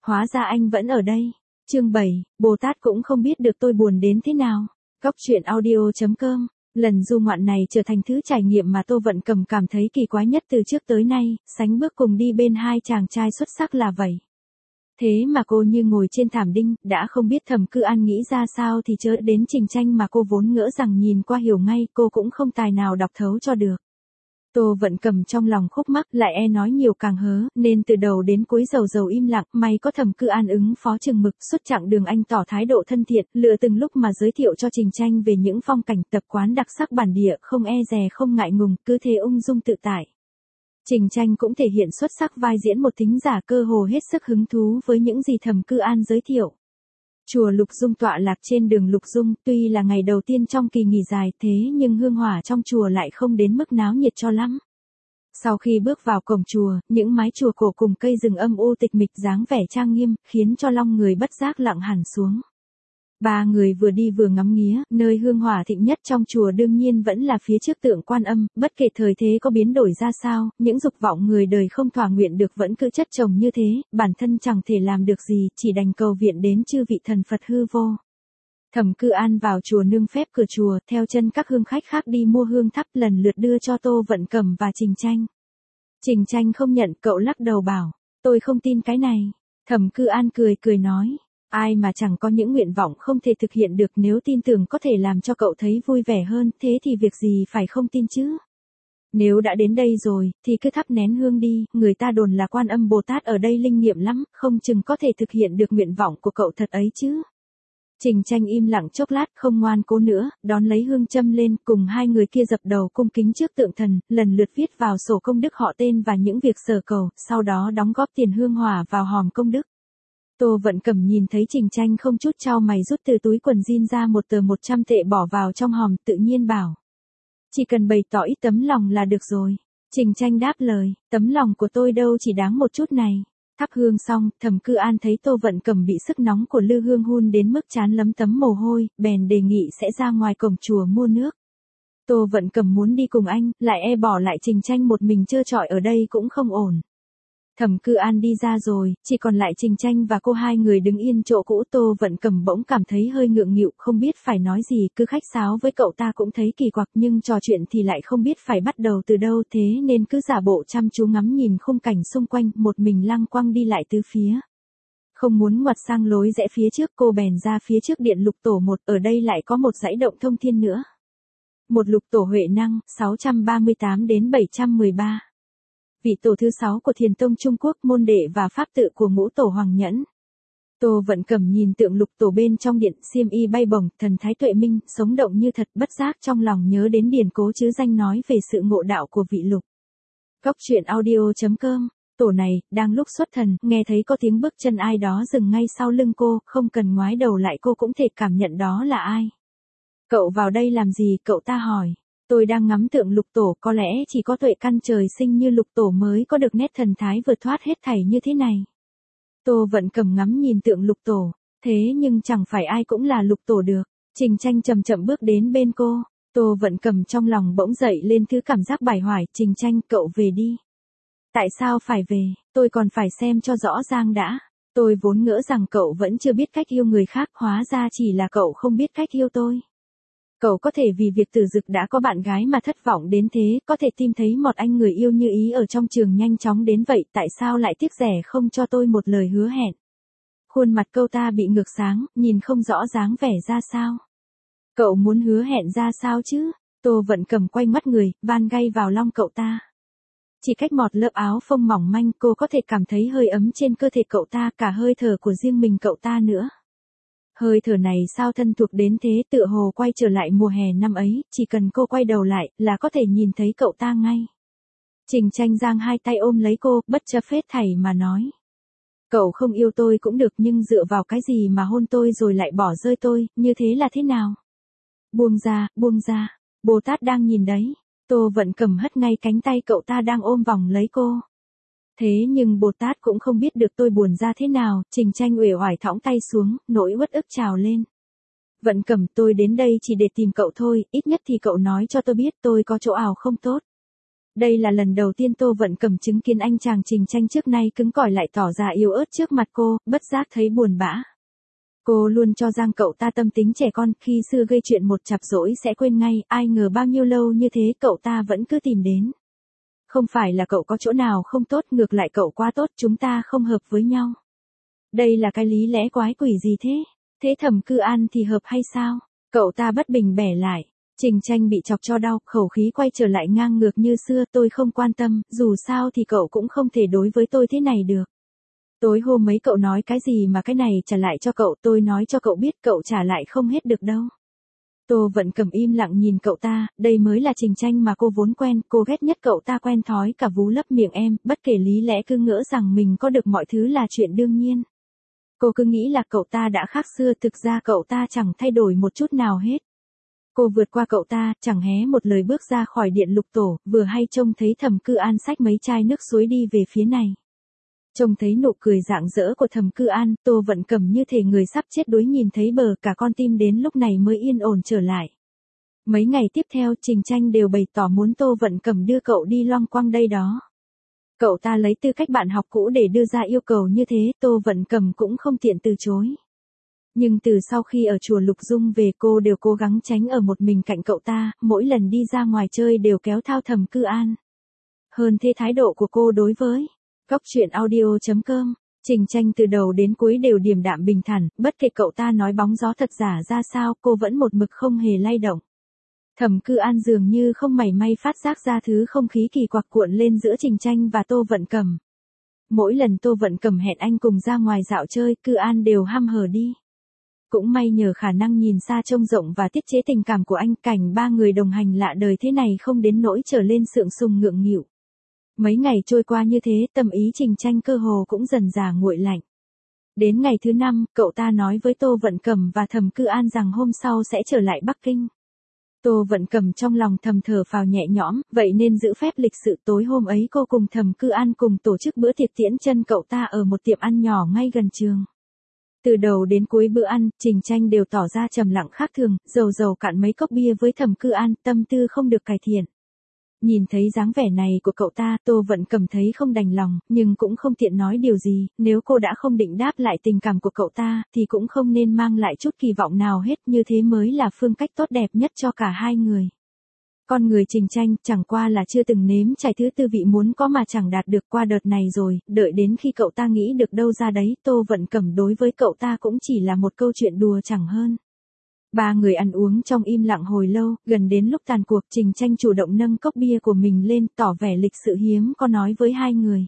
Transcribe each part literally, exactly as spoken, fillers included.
hóa ra anh vẫn ở đây. Chương bảy, Bồ Tát cũng không biết được tôi buồn đến thế nào. Góc truyện audio chấm com. Lần du ngoạn này trở thành thứ trải nghiệm mà Tô Vận Cầm cảm thấy kỳ quái nhất từ trước tới nay, sánh bước cùng đi bên hai chàng trai xuất sắc là vậy. Thế mà cô như ngồi trên thảm đinh, đã không biết Thẩm Cư An nghĩ ra sao thì chớ đến Trình Tranh mà cô vốn ngỡ rằng nhìn qua hiểu ngay, cô cũng không tài nào đọc thấu cho được. Tô Vận Cầm trong lòng khúc mắc, lại e nói nhiều càng hớ, nên từ đầu đến cuối dầu dầu im lặng, may có Thẩm Cư An ứng phó chừng mực, suốt chặng đường anh tỏ thái độ thân thiện, lựa từng lúc mà giới thiệu cho Trình Tranh về những phong cảnh tập quán đặc sắc bản địa, không e dè không ngại ngùng, cứ thế ung dung tự tại. Trình Tranh cũng thể hiện xuất sắc vai diễn một thính giả cơ hồ hết sức hứng thú với những gì Thẩm Cư An giới thiệu. Chùa Lục Dung tọa lạc trên đường Lục Dung, tuy là ngày đầu tiên trong kỳ nghỉ dài thế nhưng hương hỏa trong chùa lại không đến mức náo nhiệt cho lắm. Sau khi bước vào cổng chùa, những mái chùa cổ cùng cây rừng âm u tịch mịch dáng vẻ trang nghiêm, khiến cho lòng người bất giác lặng hẳn xuống. Ba người vừa đi vừa ngắm nghía, nơi hương hỏa thịnh nhất trong chùa đương nhiên vẫn là phía trước tượng Quan Âm, bất kể thời thế có biến đổi ra sao, những dục vọng người đời không thỏa nguyện được vẫn cứ chất chồng như thế, bản thân chẳng thể làm được gì, chỉ đành cầu viện đến chư vị thần Phật hư vô. Thẩm Cư An vào chùa nương phép cửa chùa, theo chân các hương khách khác đi mua hương thắp, lần lượt đưa cho Tô Vận Cầm và Trình Tranh. Trình Tranh không nhận, cậu lắc đầu bảo, tôi không tin cái này. Thẩm Cư An cười cười nói, ai mà chẳng có những nguyện vọng không thể thực hiện được, nếu tin tưởng có thể làm cho cậu thấy vui vẻ hơn, thế thì việc gì phải không tin chứ? Nếu đã đến đây rồi, thì cứ thắp nén hương đi, người ta đồn là Quan Âm Bồ Tát ở đây linh nghiệm lắm, không chừng có thể thực hiện được nguyện vọng của cậu thật ấy chứ. Trình Tranh im lặng chốc lát, không ngoan cố nữa, đón lấy hương châm lên, cùng hai người kia dập đầu cung kính trước tượng thần, lần lượt viết vào sổ công đức họ tên và những việc sở cầu, sau đó đóng góp tiền hương hỏa vào hòm công đức. Tô Vận Cầm nhìn thấy Trình Tranh không chút chau mày rút từ túi quần jean ra một tờ một trăm tệ bỏ vào trong hòm, tự nhiên bảo. Chỉ cần bày tỏ ít tấm lòng là được rồi. Trình Tranh đáp lời, tấm lòng của tôi đâu chỉ đáng một chút này. Thắp hương xong, Thẩm Cư An thấy Tô Vận Cầm bị sức nóng của lư hương hun đến mức trán lấm tấm mồ hôi, bèn đề nghị sẽ ra ngoài cổng chùa mua nước. Tô Vận Cầm muốn đi cùng anh, lại e bỏ lại Trình Tranh một mình trơ trọi ở đây cũng không ổn. Thẩm Cư An đi ra rồi, chỉ còn lại Trình Tranh và cô hai người đứng yên chỗ cũ. Tô Vận Cầm bỗng cảm thấy hơi ngượng nghịu, không biết phải nói gì, cứ khách sáo với cậu ta cũng thấy kỳ quặc, nhưng trò chuyện thì lại không biết phải bắt đầu từ đâu, thế nên cứ giả bộ chăm chú ngắm nhìn khung cảnh xung quanh, một mình lăng quăng đi lại tứ phía. Không muốn ngoặt sang lối rẽ phía trước, cô bèn ra phía trước điện lục tổ một, ở đây lại có một dãy động thông thiên nữa. Một lục tổ Huệ Năng, sáu trăm ba mươi tám đến bảy trăm mười ba. Vị tổ thứ sáu của Thiền Tông Trung Quốc, môn đệ và pháp tự của ngũ tổ Hoàng Nhẫn. Tô Vận Cầm nhìn tượng lục tổ bên trong điện, xiêm y bay bổng, thần thái tuệ minh, sống động như thật, bất giác trong lòng nhớ đến điển cố chứ danh nói về sự ngộ đạo của vị lục. Góc truyện audio chấm com. Tổ này, đang lúc xuất thần, nghe thấy có tiếng bước chân ai đó dừng ngay sau lưng cô, không cần ngoái đầu lại cô cũng thể cảm nhận đó là ai. Cậu vào đây làm gì, cậu ta hỏi. Tôi đang ngắm tượng lục tổ, có lẽ chỉ có tuệ căn trời sinh như lục tổ mới có được nét thần thái vượt thoát hết thảy như thế này. Tô Vận Cầm ngắm nhìn tượng lục tổ, thế nhưng chẳng phải ai cũng là lục tổ được. Trình Tranh chậm chậm bước đến bên cô, Tô Vận Cầm trong lòng bỗng dậy lên thứ cảm giác bải hoài. Trình Tranh, cậu về đi. Tại sao phải về, tôi còn phải xem cho rõ ràng đã. Tôi vốn ngỡ rằng cậu vẫn chưa biết cách yêu người khác, hóa ra chỉ là cậu không biết cách yêu tôi. Cậu có thể vì việc Tử Dực đã có bạn gái mà thất vọng đến thế, có thể tìm thấy một anh người yêu như ý ở trong trường nhanh chóng đến vậy, tại sao lại tiếc rẻ không cho tôi một lời hứa hẹn? Khuôn mặt cậu ta bị ngược sáng, nhìn không rõ dáng vẻ ra sao. Cậu muốn hứa hẹn ra sao chứ? Tô Vận Cầm quay mắt người, van gay vào lòng cậu ta. Chỉ cách một lớp áo phông mỏng manh, cô có thể cảm thấy hơi ấm trên cơ thể cậu ta, cả hơi thở của riêng mình cậu ta nữa. Hơi thở này sao thân thuộc đến thế, tựa hồ quay trở lại mùa hè năm ấy, chỉ cần cô quay đầu lại, là có thể nhìn thấy cậu ta ngay. Trình Tranh giang hai tay ôm lấy cô, bất chấp hết thảy mà nói. Cậu không yêu tôi cũng được, nhưng dựa vào cái gì mà hôn tôi rồi lại bỏ rơi tôi, như thế là thế nào? Buông ra, buông ra, Bồ Tát đang nhìn đấy. Tô Vận Cầm hất ngay cánh tay cậu ta đang ôm vòng lấy cô. Thế nhưng Bồ Tát cũng không biết được tôi buồn ra thế nào. Trình Tranh uể oải thõng tay xuống, nỗi uất ức trào lên. Vận Cầm, tôi đến đây chỉ để tìm cậu thôi, ít nhất thì cậu nói cho tôi biết tôi có chỗ ảo không tốt. Đây là lần đầu tiên Tô Vận Cẩm chứng kiến anh chàng Trình Tranh trước nay cứng cỏi lại tỏ ra yếu ớt trước mặt cô, bất giác thấy buồn bã. Cô luôn cho rằng cậu ta tâm tính trẻ con, khi xưa gây chuyện một chặp rỗi sẽ quên ngay, ai ngờ bao nhiêu lâu như thế cậu ta vẫn cứ tìm đến. Không phải là cậu có chỗ nào không tốt, ngược lại cậu quá tốt, chúng ta không hợp với nhau. Đây là cái lý lẽ quái quỷ gì thế? Thế Thẩm Cư An thì hợp hay sao? Cậu ta bất bình bẻ lại. Trình Tranh bị chọc cho đau, khẩu khí quay trở lại ngang ngược như xưa, tôi không quan tâm, dù sao thì cậu cũng không thể đối với tôi thế này được. Tối hôm mấy cậu nói cái gì mà cái này trả lại cho cậu, tôi nói cho cậu biết cậu trả lại không hết được đâu. Tô Vận Cẩm im lặng nhìn cậu ta, đây mới là Trình Tranh mà cô vốn quen, cô ghét nhất cậu ta quen thói cả vú lấp miệng em, bất kể lý lẽ cứ ngỡ rằng mình có được mọi thứ là chuyện đương nhiên. Cô cứ nghĩ là cậu ta đã khác xưa, thực ra cậu ta chẳng thay đổi một chút nào hết. Cô vượt qua cậu ta, chẳng hé một lời bước ra khỏi điện lục tổ, vừa hay trông thấy Thẩm Cư An xách mấy chai nước suối đi về phía này. Trông thấy nụ cười rạng rỡ của Thẩm Cư An, Tô Vận Cẩm như thể người sắp chết đuối nhìn thấy bờ, cả con tim đến lúc này mới yên ổn trở lại. Mấy ngày tiếp theo Trình Tranh đều bày tỏ muốn Tô Vận Cẩm đưa cậu đi loanh quanh đây đó. Cậu ta lấy tư cách bạn học cũ để đưa ra yêu cầu như thế, Tô Vận Cẩm cũng không tiện từ chối. Nhưng từ sau khi ở chùa Lục Dung về cô đều cố gắng tránh ở một mình cạnh cậu ta, mỗi lần đi ra ngoài chơi đều kéo thao Thẩm Cư An. Hơn thế thái độ của cô đối với Cóc truyện audio chấm com, Trình Tranh từ đầu đến cuối đều điềm đạm bình thản, bất kể cậu ta nói bóng gió thật giả ra sao, cô vẫn một mực không hề lay động. Thẩm Cư An dường như không mảy may phát giác ra thứ không khí kỳ quặc cuộn lên giữa Trình Tranh và Tô Vận Cẩm. Mỗi lần Tô Vận Cẩm hẹn anh cùng ra ngoài dạo chơi, Cư An đều hăm hở đi. Cũng may nhờ khả năng nhìn xa trông rộng và tiết chế tình cảm của anh, cảnh ba người đồng hành lạ đời thế này không đến nỗi trở lên sượng sùng ngượng nghịu. Mấy ngày trôi qua như thế, tâm ý Trình Tranh cơ hồ cũng dần dà nguội lạnh. Đến ngày thứ năm, cậu ta nói với Tô Vận Cẩm và Thẩm Cư An rằng hôm sau sẽ trở lại Bắc Kinh. Tô Vận Cẩm trong lòng thầm thở phào nhẹ nhõm, vậy nên giữ phép lịch sự tối hôm ấy cô cùng Thẩm Cư An cùng tổ chức bữa tiệc tiễn chân cậu ta ở một tiệm ăn nhỏ ngay gần trường. Từ đầu đến cuối bữa ăn, Trình Tranh đều tỏ ra trầm lặng khác thường, dầu dầu cạn mấy cốc bia với Thẩm Cư An, tâm tư không được cải thiện. Nhìn thấy dáng vẻ này của cậu ta, Tô Vận Cẩm thấy không đành lòng, nhưng cũng không tiện nói điều gì, nếu cô đã không định đáp lại tình cảm của cậu ta, thì cũng không nên mang lại chút kỳ vọng nào hết, như thế mới là phương cách tốt đẹp nhất cho cả hai người. Con người Trình Tranh chẳng qua là chưa từng nếm trải thứ tư vị muốn có mà chẳng đạt được, qua đợt này rồi, đợi đến khi cậu ta nghĩ được đâu ra đấy, Tô Vận Cẩm đối với cậu ta cũng chỉ là một câu chuyện đùa chẳng hơn. Ba người ăn uống trong im lặng hồi lâu, gần đến lúc tàn cuộc Trình Tranh chủ động nâng cốc bia của mình lên, tỏ vẻ lịch sự hiếm có nói với hai người.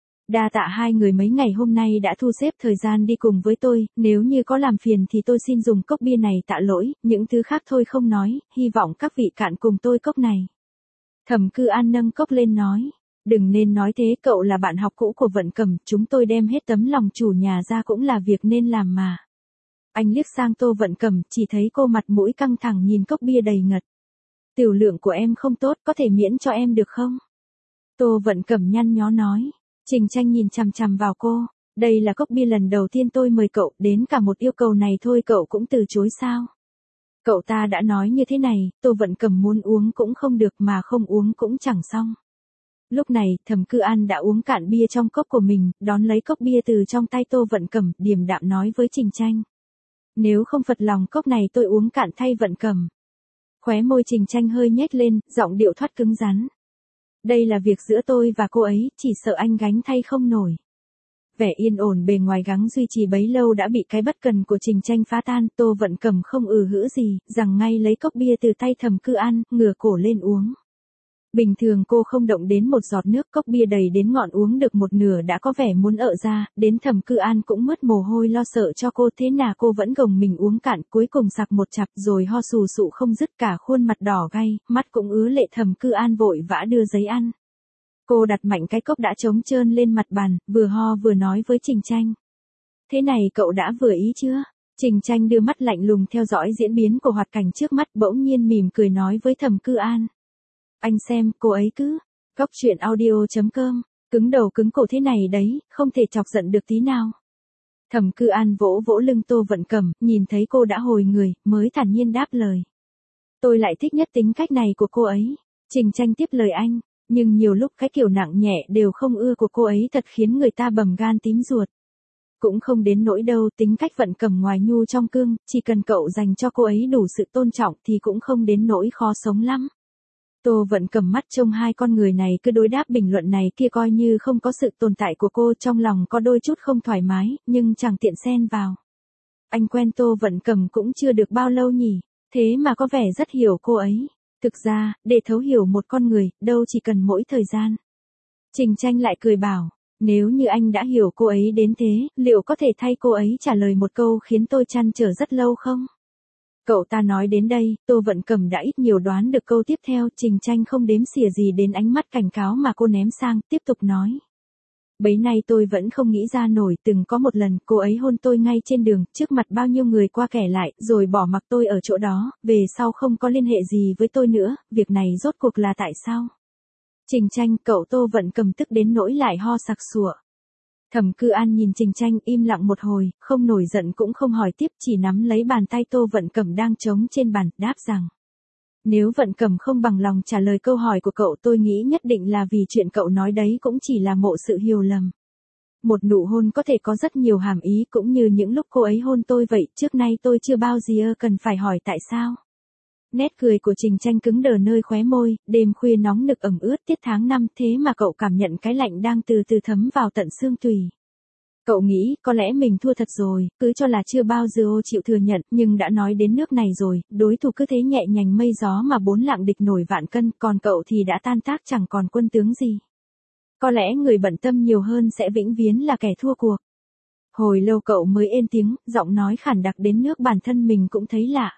Đa tạ hai người mấy ngày hôm nay đã thu xếp thời gian đi cùng với tôi, nếu như có làm phiền thì tôi xin dùng cốc bia này tạ lỗi, những thứ khác thôi không nói, hy vọng các vị cạn cùng tôi cốc này. Thẩm Cư An nâng cốc lên nói, đừng nên nói thế, cậu là bạn học cũ của Vận Cẩm, chúng tôi đem hết tấm lòng chủ nhà ra cũng là việc nên làm mà. Anh liếc sang Tô Vận Cẩm, chỉ thấy cô mặt mũi căng thẳng nhìn cốc bia đầy ngật. Tiểu lượng của em không tốt, có thể miễn cho em được không? Tô Vận Cẩm nhăn nhó nói. Trình Tranh nhìn chằm chằm vào cô, đây là cốc bia lần đầu tiên tôi mời cậu, đến cả một yêu cầu này thôi cậu cũng từ chối sao? Cậu ta đã nói như thế này, Tô Vận Cẩm muốn uống cũng không được mà không uống cũng chẳng xong. Lúc này, Thẩm Cư An đã uống cạn bia trong cốc của mình, đón lấy cốc bia từ trong tay Tô Vận Cẩm, điềm đạm nói với Trình Tranh. Nếu không phật lòng cốc này tôi uống cạn thay Vận Cẩm. Khóe môi Trình Tranh hơi nhếch lên, giọng điệu thoát cứng rắn. Đây là việc giữa tôi và cô ấy, chỉ sợ anh gánh thay không nổi. Vẻ yên ổn bề ngoài gắng duy trì bấy lâu đã bị cái bất cần của Trình Tranh phá tan, Tô Vận Cẩm không ừ hữ gì, rằng ngay lấy cốc bia từ tay Thẩm Cư An, ngửa cổ lên uống. Bình thường cô không động đến một giọt nước, cốc bia đầy đến ngọn uống được một nửa đã có vẻ muốn ợ ra, đến Thẩm Cư An cũng mất mồ hôi lo sợ cho cô, thế nào cô vẫn gồng mình uống cạn, cuối cùng sặc một chặp rồi ho sù sụ không dứt, cả khuôn mặt đỏ gay, mắt cũng ứa lệ. Thẩm Cư An vội vã đưa giấy ăn. Cô đặt mạnh cái cốc đã trống trơn lên mặt bàn, vừa ho vừa nói với Trình Tranh. Thế này cậu đã vừa ý chưa? Trình Tranh đưa mắt lạnh lùng theo dõi diễn biến của hoạt cảnh trước mắt, bỗng nhiên mỉm cười nói với Thẩm Cư An. Anh xem, cô ấy cứ, Cóc truyện audio chấm com, cứng đầu cứng cổ thế này đấy, không thể chọc giận được tí nào. Thẩm Cư An vỗ vỗ lưng Tô Vận Cẩm, nhìn thấy cô đã hồi người, mới thản nhiên đáp lời. Tôi lại thích nhất tính cách này của cô ấy. Trình Tranh tiếp lời anh, Nhưng nhiều lúc cái kiểu nặng nhẹ đều không ưa của cô ấy thật khiến người ta bầm gan tím ruột. Cũng không đến nỗi đâu, tính cách Vận Cẩm ngoài nhu trong cương, chỉ cần cậu dành cho cô ấy đủ sự tôn trọng thì cũng không đến nỗi khó sống lắm. Tô Vận Cẩm mắt trông hai con người này cứ đối đáp bình luận này kia coi như không có sự tồn tại của cô, trong lòng có đôi chút không thoải mái, nhưng chẳng tiện xen vào. Anh quen Tô Vận Cẩm cũng chưa được bao lâu nhỉ, thế mà có vẻ rất hiểu cô ấy. Thực ra, để thấu hiểu một con người, đâu chỉ cần mỗi thời gian. Trình Tranh lại cười bảo, nếu như anh đã hiểu cô ấy đến thế, liệu có thể thay cô ấy trả lời một câu khiến tôi trăn trở rất lâu không? Cậu ta nói đến đây, Tô Vận Cẩm đã ít nhiều đoán được câu tiếp theo, Trình Tranh không đếm xỉa gì đến ánh mắt cảnh cáo mà cô ném sang, tiếp tục nói. Bấy nay tôi vẫn không nghĩ ra nổi, từng có một lần cô ấy hôn tôi ngay trên đường, trước mặt bao nhiêu người qua kẻ lại, rồi bỏ mặc tôi ở chỗ đó, về sau không có liên hệ gì với tôi nữa, việc này rốt cuộc là tại sao? Trình Tranh, cậu Tô Vận Cẩm tức đến nỗi lại ho sặc sụa. Thẩm Cư An nhìn Trình Tranh im lặng một hồi, không nổi giận cũng không hỏi tiếp, chỉ nắm lấy bàn tay Tô Vận Cẩm đang trống trên bàn, đáp rằng. Nếu Vận Cẩm không bằng lòng trả lời câu hỏi của cậu, tôi nghĩ nhất định là vì chuyện cậu nói đấy cũng chỉ là mộ sự hiểu lầm. Một nụ hôn có thể có rất nhiều hàm ý, cũng như những lúc cô ấy hôn tôi vậy, trước nay tôi chưa bao giờ cần phải hỏi tại sao. Nét cười của Trình Tranh cứng đờ nơi khóe môi, đêm khuya nóng nực ẩm ướt tiết tháng năm, thế mà cậu cảm nhận cái lạnh đang từ từ thấm vào tận xương tủy. Cậu nghĩ, có lẽ mình thua thật rồi, cứ cho là chưa bao giờ chịu thừa nhận, nhưng đã nói đến nước này rồi, đối thủ cứ thế nhẹ nhàng mây gió mà bốn lạng địch nổi vạn cân, còn cậu thì đã tan tác chẳng còn quân tướng gì. Có lẽ người bận tâm nhiều hơn sẽ vĩnh viễn là kẻ thua cuộc. Hồi lâu cậu mới êm tiếng, giọng nói khản đặc đến nước bản thân mình cũng thấy lạ.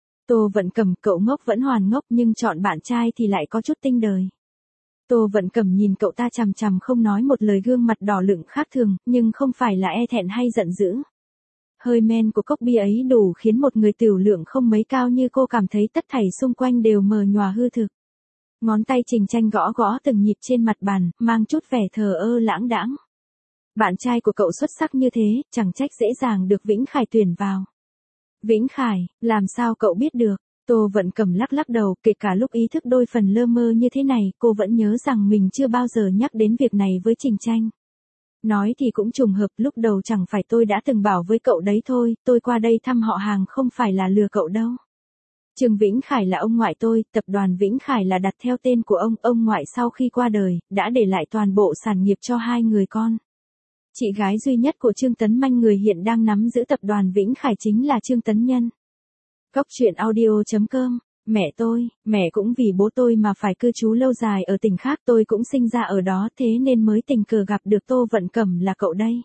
Tô Vận Cẩm, cậu ngốc vẫn hoàn ngốc nhưng chọn bạn trai thì lại có chút tinh đời. Tô Vận Cẩm nhìn cậu ta chằm chằm không nói một lời, gương mặt đỏ lựng khác thường, nhưng không phải là e thẹn hay giận dữ. Hơi men của cốc bia ấy đủ khiến một người tiểu lượng không mấy cao như cô cảm thấy tất thảy xung quanh đều mờ nhòa hư thực. Ngón tay Trình Tranh gõ gõ từng nhịp trên mặt bàn, mang chút vẻ thờ ơ lãng đãng. Bạn trai của cậu xuất sắc như thế, chẳng trách dễ dàng được Vĩnh Khải tuyển vào. Vĩnh Khải, làm sao cậu biết được? Tô Vận Cẩm lắc lắc đầu, kể cả lúc ý thức đôi phần lơ mơ như thế này, cô vẫn nhớ rằng mình chưa bao giờ nhắc đến việc này với Trình Tranh. Nói thì cũng trùng hợp, lúc đầu chẳng phải tôi đã từng bảo với cậu đấy thôi, tôi qua đây thăm họ hàng không phải là lừa cậu đâu. Trương Vĩnh Khải là ông ngoại tôi, tập đoàn Vĩnh Khải là đặt theo tên của ông, ông ngoại sau khi qua đời, đã để lại toàn bộ sản nghiệp cho hai người con. Chị gái duy nhất của Trương Tấn Manh, người hiện đang nắm giữ tập đoàn Vĩnh Khải, chính là Trương Tấn Nhân. Cốc truyện audio chấm com, mẹ tôi, mẹ cũng vì bố tôi mà phải cư trú lâu dài ở tỉnh khác, tôi cũng sinh ra ở đó, thế nên mới tình cờ gặp được Tô Vận Cẩm là cậu đây.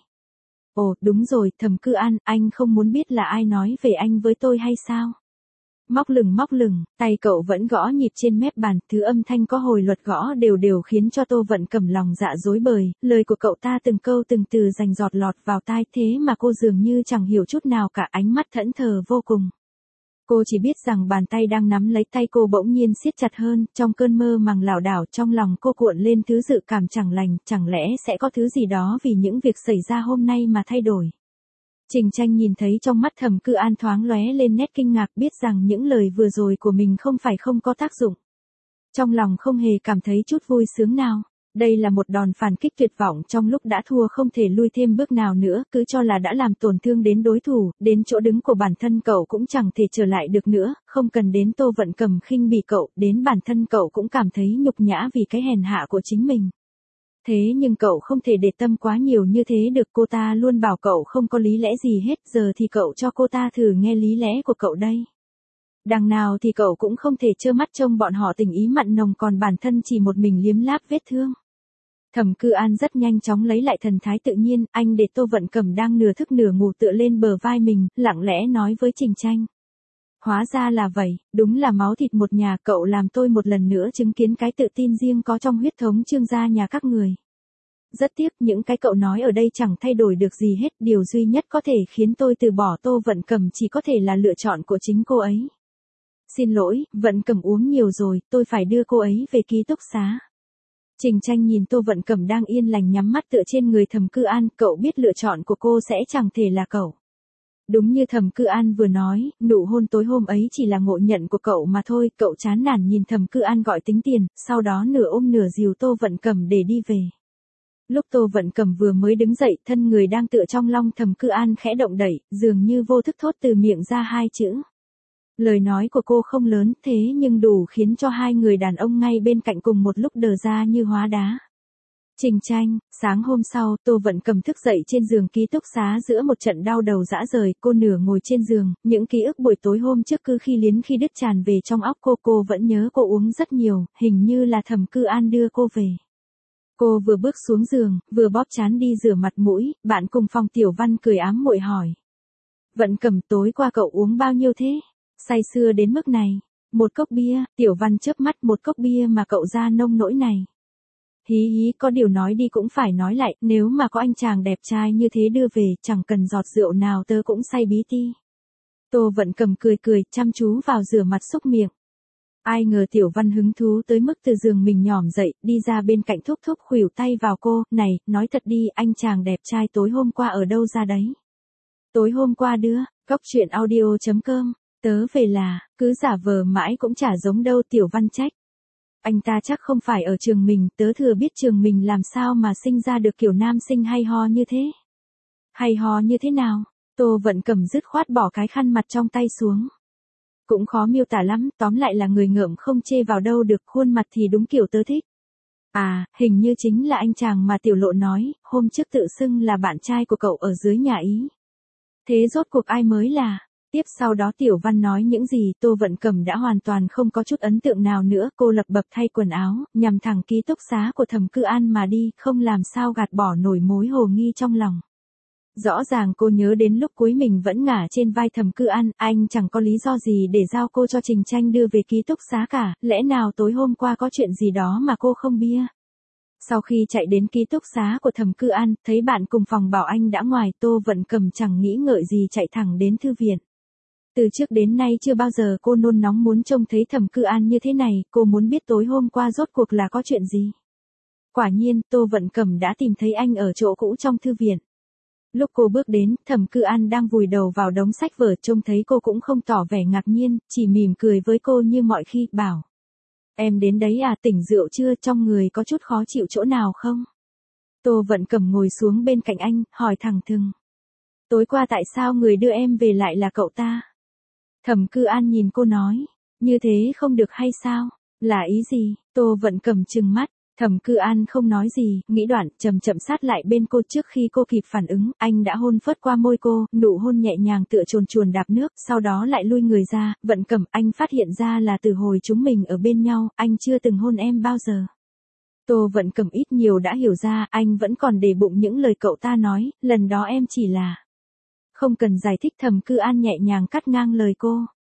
Ồ, đúng rồi, Thẩm Cư An, anh không muốn biết là ai nói về anh với tôi hay sao? Móc lửng móc lửng, tay cậu vẫn gõ nhịp trên mép bàn, thứ âm thanh có hồi luật gõ đều đều khiến cho Tô Vận Cẩm lòng dạ rối bời, lời của cậu ta từng câu từng từ rành giọt lọt vào tai, thế mà cô dường như chẳng hiểu chút nào cả, ánh mắt thẫn thờ vô cùng. Cô chỉ biết rằng bàn tay đang nắm lấy tay cô bỗng nhiên siết chặt hơn, trong cơn mơ màng lảo đảo trong lòng cô cuộn lên thứ dự cảm chẳng lành, chẳng lẽ sẽ có thứ gì đó vì những việc xảy ra hôm nay mà thay đổi. Trình Tranh nhìn thấy trong mắt Thẩm Cư An thoáng lóe lên nét kinh ngạc, biết rằng những lời vừa rồi của mình không phải không có tác dụng. Trong lòng không hề cảm thấy chút vui sướng nào. Đây là một đòn phản kích tuyệt vọng, trong lúc đã thua không thể lui thêm bước nào nữa, cứ cho là đã làm tổn thương đến đối thủ, đến chỗ đứng của bản thân cậu cũng chẳng thể trở lại được nữa, không cần đến Tô Vận Cẩm khinh bỉ cậu, đến bản thân cậu cũng cảm thấy nhục nhã vì cái hèn hạ của chính mình. Thế nhưng cậu không thể để tâm quá nhiều như thế được, cô ta luôn bảo cậu không có lý lẽ gì hết, giờ thì cậu cho cô ta thử nghe lý lẽ của cậu đây. Đằng nào thì cậu cũng không thể trơ mắt trông bọn họ tình ý mặn nồng còn bản thân chỉ một mình liếm láp vết thương. Thẩm Cư An rất nhanh chóng lấy lại thần thái tự nhiên, anh để Tô Vận Cẩm đang nửa thức nửa ngủ tựa lên bờ vai mình, lặng lẽ nói với Trình Tranh. Hóa ra là vậy, đúng là máu thịt một nhà, cậu làm tôi một lần nữa chứng kiến cái tự tin riêng có trong huyết thống Trương gia nhà các người. Rất tiếc, những cái cậu nói ở đây chẳng thay đổi được gì hết, điều duy nhất có thể khiến tôi từ bỏ Tô Vận Cẩm chỉ có thể là lựa chọn của chính cô ấy. Xin lỗi, Vận Cẩm uống nhiều rồi, tôi phải đưa cô ấy về ký túc xá. Trình Tranh nhìn Tô Vận Cẩm đang yên lành nhắm mắt tựa trên người Thẩm Cư An, cậu biết lựa chọn của cô sẽ chẳng thể là cậu. Đúng như Thẩm Cư An vừa nói, nụ hôn tối hôm ấy chỉ là ngộ nhận của cậu mà thôi, cậu chán nản nhìn Thẩm Cư An gọi tính tiền, sau đó nửa ôm nửa dìu Tô Vận Cẩm để đi về. Lúc Tô Vận Cẩm vừa mới đứng dậy, thân người đang tựa trong lòng Thẩm Cư An khẽ động đẩy, dường như vô thức thốt từ miệng ra hai chữ. Lời nói của cô không lớn, thế nhưng đủ khiến cho hai người đàn ông ngay bên cạnh cùng một lúc đờ ra như hóa đá. Trình Tranh, sáng hôm sau, Tô Vận Cẩm thức dậy trên giường ký túc xá giữa một trận đau đầu dã rời, cô nửa ngồi trên giường, những ký ức buổi tối hôm trước cứ khi liến khi đứt tràn về trong óc cô, cô vẫn nhớ cô uống rất nhiều, hình như là Thẩm Cư An đưa cô về. Cô vừa bước xuống giường, vừa bóp trán đi rửa mặt mũi, bạn cùng phòng Tiểu Văn cười ám muội hỏi. Vận Cẩm, tối qua cậu uống bao nhiêu thế? Say sưa đến mức này. Một cốc bia, Tiểu Văn chớp mắt, một cốc bia mà cậu ra nông nỗi này. Hí hí, có điều nói đi cũng phải nói lại, nếu mà có anh chàng đẹp trai như thế đưa về, chẳng cần giọt rượu nào tớ cũng say bí ti. Tô Vận Cẩm cười cười, chăm chú vào rửa mặt xúc miệng. Ai ngờ Tiểu Văn hứng thú tới mức từ giường mình nhỏm dậy, đi ra bên cạnh thúc thúc khuỷu tay vào cô, này, nói thật đi, anh chàng đẹp trai tối hôm qua ở đâu ra đấy? Tối hôm qua đưa, cóc truyện audio chấm com, tớ về là, cứ giả vờ mãi cũng chả giống đâu, Tiểu Văn trách. Anh ta chắc không phải ở trường mình, tớ thừa biết trường mình làm sao mà sinh ra được kiểu nam sinh hay ho như thế. Hay ho như thế nào? Tô Vận Cẩm dứt khoát bỏ cái khăn mặt trong tay xuống. Cũng khó miêu tả lắm, tóm lại là người ngợm không chê vào đâu được, khuôn mặt thì đúng kiểu tớ thích. À, hình như chính là anh chàng mà Tiểu Lộ nói, hôm trước tự xưng là bạn trai của cậu ở dưới nhà ý. Thế rốt cuộc ai mới là? Tiếp sau đó Tiểu Văn nói những gì, Tô Vận Cẩm đã hoàn toàn không có chút ấn tượng nào nữa, cô lập bập thay quần áo, nhằm thẳng ký túc xá của Thẩm Cư An mà đi, không làm sao gạt bỏ nổi mối hồ nghi trong lòng. Rõ ràng cô nhớ đến lúc cuối mình vẫn ngả trên vai Thẩm Cư An, anh chẳng có lý do gì để giao cô cho Trình Tranh đưa về ký túc xá cả, lẽ nào tối hôm qua có chuyện gì đó mà cô không biết. Sau khi chạy đến ký túc xá của Thẩm Cư An, thấy bạn cùng phòng bảo anh đã ngoài, Tô Vận Cẩm chẳng nghĩ ngợi gì chạy thẳng đến thư viện. Từ trước đến nay chưa bao giờ cô nôn nóng muốn trông thấy Thẩm Cư An như thế này, cô muốn biết tối hôm qua rốt cuộc là có chuyện gì. Quả nhiên, Tô Vận Cẩm đã tìm thấy anh ở chỗ cũ trong thư viện. Lúc cô bước đến, Thẩm Cư An đang vùi đầu vào đống sách vở, trông thấy cô cũng không tỏ vẻ ngạc nhiên, chỉ mỉm cười với cô như mọi khi, bảo. Em đến đấy à, tỉnh rượu chưa, trong người có chút khó chịu chỗ nào không? Tô Vận Cẩm ngồi xuống bên cạnh anh, hỏi thẳng thừng. Tối qua tại sao người đưa em về lại là cậu ta? Thẩm Cư An nhìn cô nói, như thế không được hay sao? Là ý gì? Tô Vận Cẩm trừng mắt. Thẩm Cư An không nói gì, nghĩ đoạn, chậm chậm sát lại bên cô, trước khi cô kịp phản ứng, anh đã hôn phớt qua môi cô, nụ hôn nhẹ nhàng tựa chuồn chuồn đạp nước, sau đó lại lui người ra. Vận Cẩm, anh phát hiện ra là từ hồi chúng mình ở bên nhau, anh chưa từng hôn em bao giờ. Tô Vận Cẩm ít nhiều đã hiểu ra, anh vẫn còn để bụng những lời cậu ta nói, lần đó em chỉ là... Không cần giải thích, Thẩm Cư An nhẹ nhàng cắt ngang lời cô.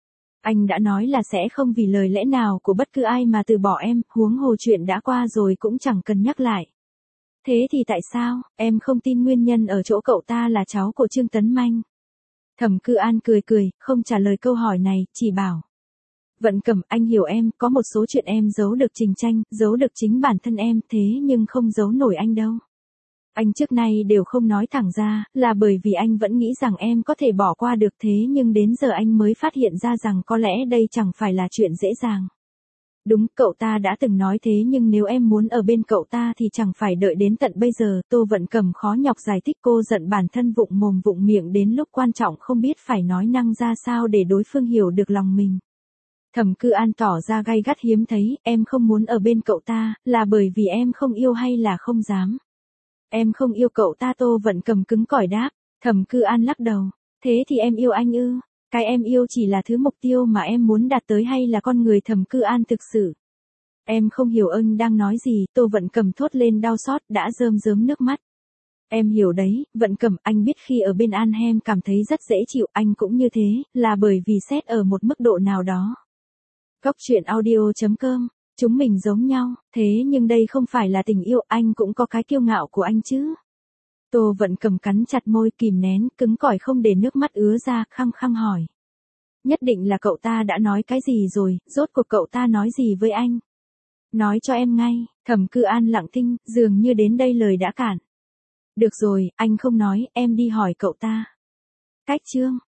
Anh đã nói là sẽ không vì lời lẽ nào của bất cứ ai mà từ bỏ em, huống hồ chuyện đã qua rồi cũng chẳng cần nhắc lại. Thế thì tại sao, em không tin nguyên nhân ở chỗ cậu ta là cháu của Trương Tấn Manh? Thẩm Cư An cười cười, không trả lời câu hỏi này, chỉ bảo. Vận Cẩm, anh hiểu em, có một số chuyện em giấu được Trình Tranh, giấu được chính bản thân em, thế nhưng không giấu nổi anh đâu. Anh trước nay đều không nói thẳng ra, là bởi vì anh vẫn nghĩ rằng em có thể bỏ qua được, thế nhưng đến giờ anh mới phát hiện ra rằng có lẽ đây chẳng phải là chuyện dễ dàng. Đúng, cậu ta đã từng nói thế, nhưng nếu em muốn ở bên cậu ta thì chẳng phải đợi đến tận bây giờ. Tô Vận Cẩm khó nhọc giải thích, cô giận bản thân vụng mồm vụng miệng đến lúc quan trọng không biết phải nói năng ra sao để đối phương hiểu được lòng mình. Thẩm Cư An tỏ ra gay gắt hiếm thấy, em không muốn ở bên cậu ta, là bởi vì em không yêu hay là không dám? Em không yêu cậu ta. Tô Vận Cẩm cứng cỏi đáp. Thẩm Cư An lắc đầu. Thế thì em yêu anh ư? Cái em yêu chỉ là thứ mục tiêu mà em muốn đạt tới hay là con người Thẩm Cư An thực sự? Em không hiểu anh đang nói gì. Tô Vận Cẩm thốt lên đau xót, đã rơm rớm nước mắt. Em hiểu đấy, Vận Cẩm, anh biết khi ở bên An Hem cảm thấy rất dễ chịu, anh cũng như thế, là bởi vì xét ở một mức độ nào đó. Cóc truyện audio chấm com. Chúng mình giống nhau, thế nhưng đây không phải là tình yêu, anh cũng có cái kiêu ngạo của anh chứ. Tô Vận Cẩm cắn chặt môi, kìm nén, cứng cỏi không để nước mắt ứa ra, khăng khăng hỏi. Nhất định là cậu ta đã nói cái gì rồi, rốt cuộc cậu ta nói gì với anh? Nói cho em ngay. Thẩm Cư An lặng thinh, dường như đến đây lời đã cản. Được rồi, anh không nói, em đi hỏi cậu ta. Cách chương.